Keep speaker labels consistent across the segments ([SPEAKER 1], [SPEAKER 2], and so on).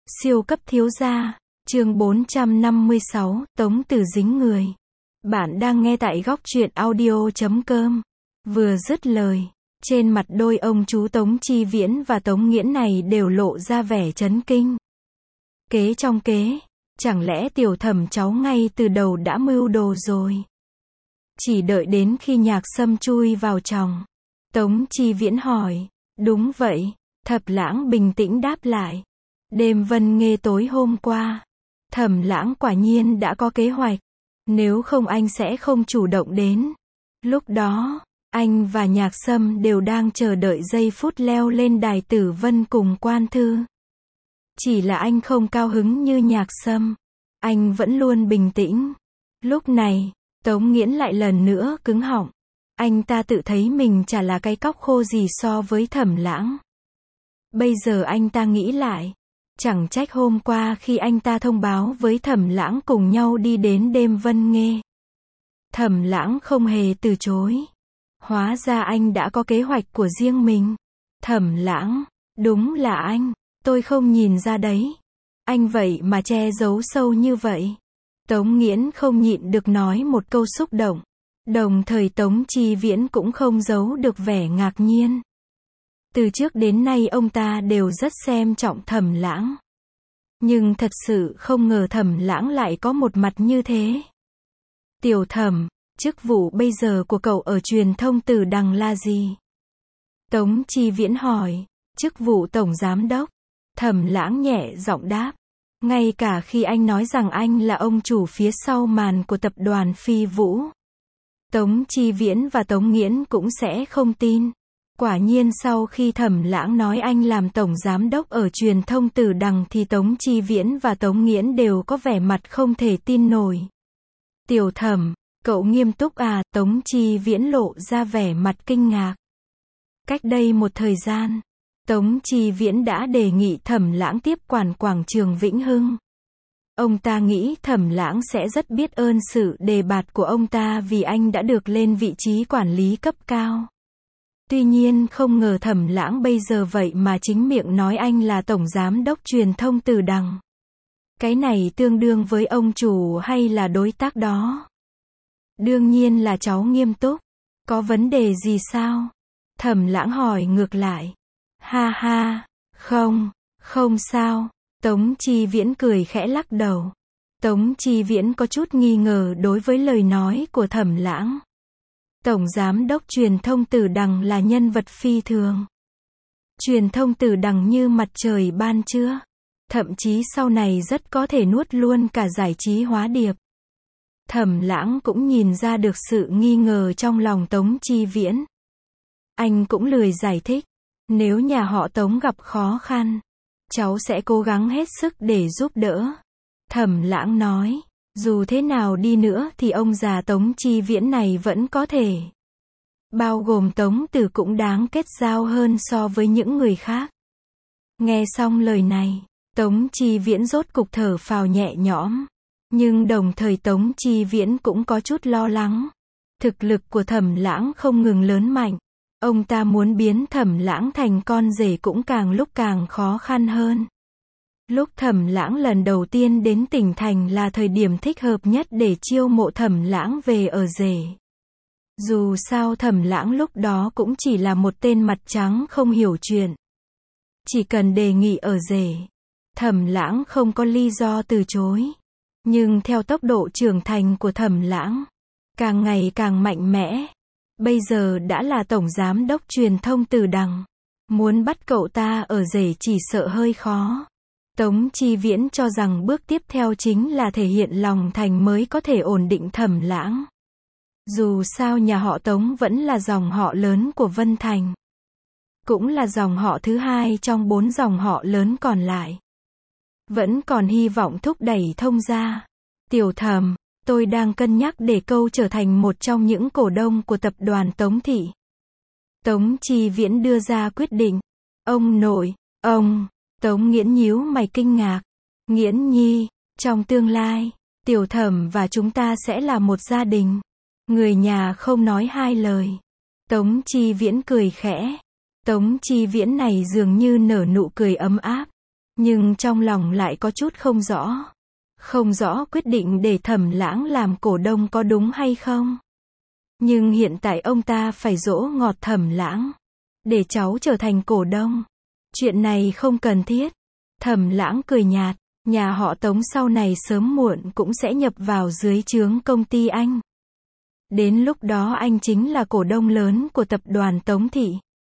[SPEAKER 1] Siêu cấp thiếu gia, chương 456, Tống Tử dính người. Bạn đang nghe tại góc truyện audio.com. Vừa dứt lời, trên mặt đôi ông chú Tống Chi Viễn và Tống Nghiễn này đều lộ ra vẻ chấn kinh. Kế trong kế, chẳng lẽ Tiểu Thẩm cháu ngay từ đầu đã mưu đồ rồi? Chỉ đợi đến khi Nhạc Sâm chui vào chồng, Tống Chi Viễn hỏi. Đúng vậy, Thẩm Lãng bình tĩnh đáp lại. Đêm Vân Nghê tối hôm qua, Thẩm Lãng quả nhiên đã có kế hoạch. Nếu không anh sẽ không chủ động đến. Lúc đó, anh và Nhạc Sâm đều đang chờ đợi giây phút leo lên đài tử vân cùng Quan Thư. Chỉ là anh không cao hứng như Nhạc Sâm. Anh vẫn luôn bình tĩnh. Lúc này, Tống Nghiễn lại lần nữa cứng họng. Anh ta tự thấy mình chả là cái cóc khô gì so với Thẩm Lãng. Bây giờ anh ta nghĩ lại. Chẳng trách hôm qua khi anh ta thông báo với Thẩm Lãng cùng nhau đi đến đêm Vân Nghê, Thẩm Lãng không hề từ chối. Hóa ra anh đã có kế hoạch của riêng mình. Thẩm Lãng, đúng là anh, tôi không nhìn ra đấy. Anh vậy mà che giấu sâu như vậy. Tống Nghiễn không nhịn được nói một câu xúc động. Đồng thời Tống Chi Viễn cũng không giấu được vẻ ngạc nhiên. Từ trước đến nay ông ta đều rất xem trọng Thẩm Lãng. Nhưng thật sự không ngờ Thẩm Lãng lại có một mặt như thế. Tiểu Thẩm, chức vụ bây giờ của cậu ở truyền thông Tử Đằng là gì? Tống Chi Viễn hỏi. Chức vụ tổng giám đốc. Thẩm Lãng nhẹ giọng đáp. Ngay cả khi anh nói rằng anh là ông chủ phía sau màn của tập đoàn Phi Vũ, Tống Chi Viễn và Tống Nghiễn cũng sẽ không tin. Quả nhiên sau khi Thẩm Lãng nói anh làm tổng giám đốc ở truyền thông Tử Đằng thì Tống Chi Viễn và Tống Nghiễn đều có vẻ mặt không thể tin nổi. Tiểu Thẩm, cậu nghiêm túc à? Tống Chi Viễn lộ ra vẻ mặt kinh ngạc. Cách đây một thời gian, Tống Chi Viễn đã đề nghị Thẩm Lãng tiếp quản quảng trường Vĩnh Hưng. Ông ta nghĩ Thẩm Lãng sẽ rất biết ơn sự đề bạt của ông ta vì anh đã được lên vị trí quản lý cấp cao. Tuy nhiên không ngờ Thẩm Lãng bây giờ vậy mà chính miệng nói anh là tổng giám đốc truyền thông Tử Đằng. Cái này tương đương với ông chủ hay là đối tác đó? Đương nhiên là cháu nghiêm túc. Có vấn đề gì sao? Thẩm Lãng hỏi ngược lại. Ha ha, không sao. Tống Chi Viễn cười khẽ lắc đầu. Tống Chi Viễn có chút nghi ngờ đối với lời nói của Thẩm Lãng. Tổng giám đốc truyền thông Tử Đằng là nhân vật phi thường. Truyền thông Tử Đằng như mặt trời ban trưa. Thậm chí sau này rất có thể nuốt luôn cả giải trí hóa điệp. Thẩm Lãng cũng nhìn ra được sự nghi ngờ trong lòng Tống Chi Viễn. Anh cũng lười giải thích. Nếu nhà họ Tống gặp khó khăn, cháu sẽ cố gắng hết sức để giúp đỡ. Thẩm Lãng nói. Dù thế nào đi nữa thì ông già Tống Chi Viễn này vẫn có thể. Bao gồm Tống Tử cũng đáng kết giao hơn so với những người khác. Nghe xong lời này, Tống Chi Viễn rốt cục thở phào nhẹ nhõm. Nhưng đồng thời Tống Chi Viễn cũng có chút lo lắng. Thực lực của Thẩm Lãng không ngừng lớn mạnh. Ông ta muốn biến Thẩm Lãng thành con rể cũng càng lúc càng khó khăn hơn. Lúc Thẩm Lãng lần đầu tiên đến tỉnh thành là thời điểm thích hợp nhất để chiêu mộ Thẩm Lãng về ở rể. Dù sao Thẩm Lãng lúc đó cũng chỉ là một tên mặt trắng không hiểu chuyện. Chỉ cần đề nghị ở rể, Thẩm Lãng không có lý do từ chối. Nhưng theo tốc độ trưởng thành của Thẩm Lãng, càng ngày càng mạnh mẽ. Bây giờ đã là tổng giám đốc truyền thông Tử Đằng. Muốn bắt cậu ta ở rể chỉ sợ hơi khó. Tống Chi Viễn cho rằng bước tiếp theo chính là thể hiện lòng thành mới có thể ổn định Thẩm Lãng. Dù sao nhà họ Tống vẫn là dòng họ lớn của Vân Thành. Cũng là dòng họ thứ hai trong 4 dòng họ lớn còn lại. Vẫn còn hy vọng thúc đẩy thông gia. Tiểu Thẩm, tôi đang cân nhắc để câu trở thành một trong những cổ đông của tập đoàn Tống Thị. Tống Chi Viễn đưa ra quyết định. Ông nội, ông... Tống Nghiễn nhíu mày kinh ngạc. Nghiễn nhi, trong tương lai, Tiểu Thẩm và chúng ta sẽ là một gia đình. Người nhà không nói hai lời. Tống Chi Viễn cười khẽ. Tống Chi Viễn này dường như nở nụ cười ấm áp. Nhưng trong lòng lại có chút không rõ. Không rõ quyết định để Thẩm Lãng làm cổ đông có đúng hay không. Nhưng hiện tại ông ta phải dỗ ngọt Thẩm Lãng. Để cháu trở thành cổ đông. Chuyện này không cần thiết. Thẩm Lãng cười nhạt. Nhà họ Tống sau này sớm muộn cũng sẽ nhập vào dưới trướng công ty anh. Đến lúc đó anh chính là cổ đông lớn của tập đoàn Tống Thị.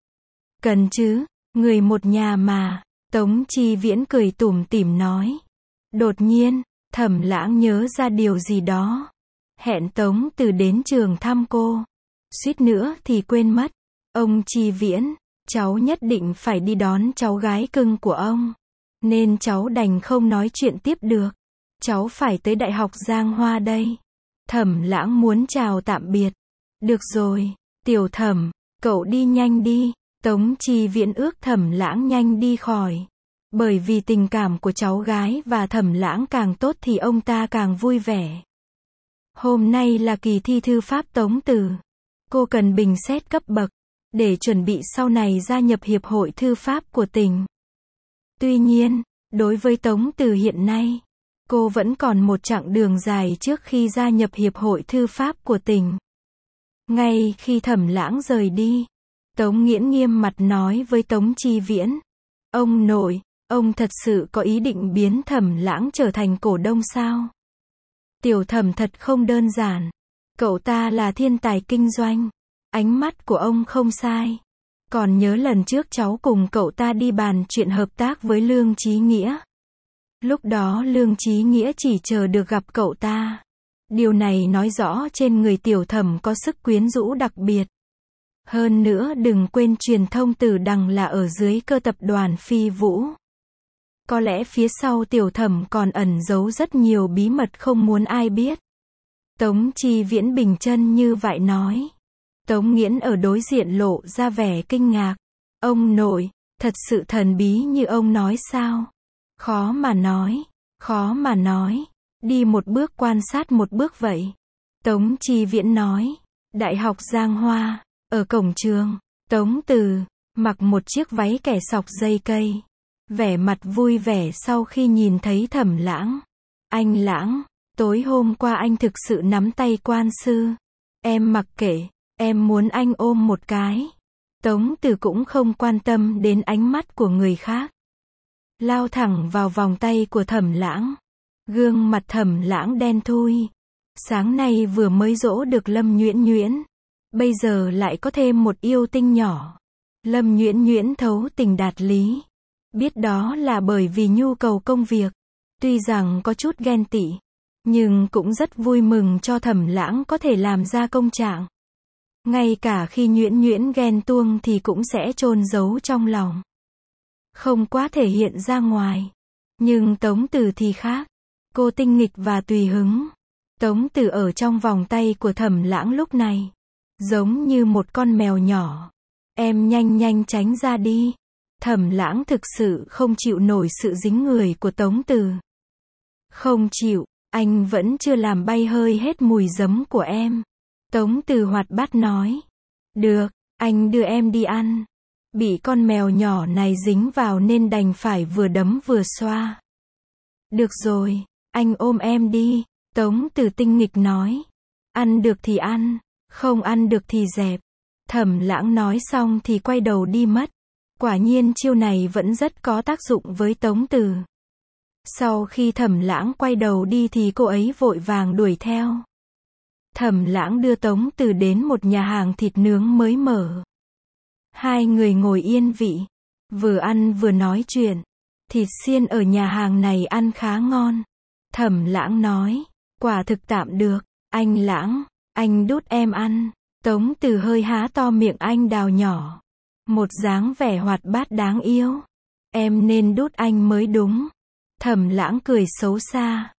[SPEAKER 1] Cần chứ, người một nhà mà. Tống Chi Viễn cười tủm tỉm nói. Đột nhiên, Thẩm Lãng nhớ ra điều gì đó. Hẹn Tống Từ đến trường thăm cô. Suýt nữa thì quên mất. Ông Chi Viễn, cháu nhất định phải đi đón cháu gái cưng của ông. Nên cháu đành không nói chuyện tiếp được. Cháu phải tới Đại học Giang Hoa đây. Thẩm Lãng muốn chào tạm biệt. Được rồi, Tiểu Thẩm, cậu đi nhanh đi. Tống Chi Viễn ước Thẩm Lãng nhanh đi khỏi. Bởi vì tình cảm của cháu gái và Thẩm Lãng càng tốt thì ông ta càng vui vẻ. Hôm nay là kỳ thi thư pháp Tống Từ. Cô cần bình xét cấp bậc, để chuẩn bị sau này gia nhập Hiệp hội Thư pháp của tỉnh. Tuy nhiên, đối với Tống Từ hiện nay, cô vẫn còn một chặng đường dài trước khi gia nhập Hiệp hội Thư pháp của tỉnh. Ngay khi Thẩm Lãng rời đi, Tống Nghiễn nghiêm mặt nói với Tống Chi Viễn. Ông nội, ông thật sự có ý định biến Thẩm Lãng trở thành cổ đông sao? Tiểu Thẩm thật không đơn giản. Cậu ta là thiên tài kinh doanh. Ánh mắt của ông không sai. Còn nhớ lần trước cháu cùng cậu ta đi bàn chuyện hợp tác với Lương Chí Nghĩa. Lúc đó Lương Chí Nghĩa chỉ chờ được gặp cậu ta. Điều này nói rõ trên người Tiểu Thẩm có sức quyến rũ đặc biệt. Hơn nữa đừng quên truyền thông Tử Đằng là ở dưới cơ tập đoàn Phi Vũ. Có lẽ phía sau Tiểu Thẩm còn ẩn giấu rất nhiều bí mật không muốn ai biết. Tống Chi Viễn bình chân như vậy nói. Tống Nghiễn ở đối diện lộ ra vẻ kinh ngạc. Ông nội, thật sự thần bí như ông nói sao? Khó mà nói, khó mà nói. Đi một bước quan sát một bước vậy. Tống Chi Viễn nói. Đại học Giang Hoa, ở cổng trường, Tống Từ, mặc một chiếc váy kẻ sọc dây cây. Vẻ mặt vui vẻ sau khi nhìn thấy Thẩm Lãng. Anh Lãng, tối hôm qua anh thực sự nắm tay quan sư. Em mặc kệ, em muốn anh ôm một cái. Tống Từ cũng không quan tâm đến ánh mắt của người khác. Lao thẳng vào vòng tay của Thẩm Lãng. Gương mặt Thẩm Lãng đen thui. Sáng nay vừa mới dỗ được Lâm Nhuyễn Nhuyễn. Bây giờ lại có thêm một yêu tinh nhỏ. Lâm Nhuyễn Nhuyễn thấu tình đạt lý. Biết đó là bởi vì nhu cầu công việc. Tuy rằng có chút ghen tị, nhưng cũng rất vui mừng cho Thẩm Lãng có thể làm ra công trạng. Ngay cả khi Nhuyễn Nhuyễn ghen tuông thì cũng sẽ chôn giấu trong lòng. Không quá thể hiện ra ngoài. Nhưng Tống Từ thì khác. Cô tinh nghịch và tùy hứng. Tống Từ ở trong vòng tay của Thẩm Lãng lúc này. Giống như một con mèo nhỏ. Em nhanh nhanh tránh ra đi. Thẩm Lãng thực sự không chịu nổi sự dính người của Tống Từ. Không chịu, anh vẫn chưa làm bay hơi hết mùi giấm của em. Tống Từ hoạt bát nói. Được, anh đưa em đi ăn. Bị con mèo nhỏ này dính vào nên đành phải vừa đấm vừa xoa. Được rồi, anh ôm em đi. Tống Từ tinh nghịch nói. Ăn được thì ăn, không ăn được thì dẹp. Thẩm Lãng nói xong thì quay đầu đi mất. Quả nhiên chiêu này vẫn rất có tác dụng với Tống Từ. Sau khi Thẩm Lãng quay đầu đi thì cô ấy vội vàng đuổi theo. Thẩm Lãng đưa Tống Từ đến một nhà hàng thịt nướng mới mở. Hai người ngồi yên vị, vừa ăn vừa nói chuyện. Thịt xiên ở nhà hàng này ăn khá ngon. Thẩm Lãng nói, quả thực tạm được. Anh Lãng, anh đút em ăn. Tống Từ hơi há to miệng anh đào nhỏ. Một dáng vẻ hoạt bát đáng yêu. Em nên đút anh mới đúng. Thẩm Lãng cười xấu xa.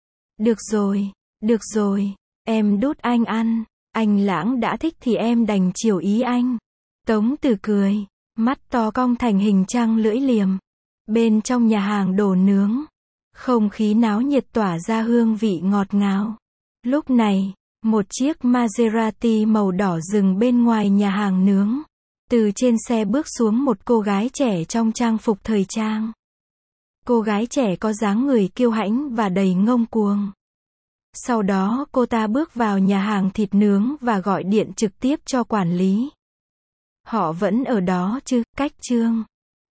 [SPEAKER 1] Được rồi, em đút anh ăn. Anh Lãng đã thích thì em đành chiều ý anh. Tống Từ cười, mắt to cong thành hình trăng lưỡi liềm. Bên trong nhà hàng đồ nướng, không khí náo nhiệt tỏa ra hương vị ngọt ngào. Lúc này, một chiếc Maserati màu đỏ dừng bên ngoài nhà hàng nướng. Từ trên xe bước xuống một cô gái trẻ trong trang phục thời trang. Cô gái trẻ có dáng người kiêu hãnh và đầy ngông cuồng. Sau đó cô ta bước vào nhà hàng thịt nướng và gọi điện trực tiếp cho quản lý. Họ vẫn ở đó chứ, cách Trương.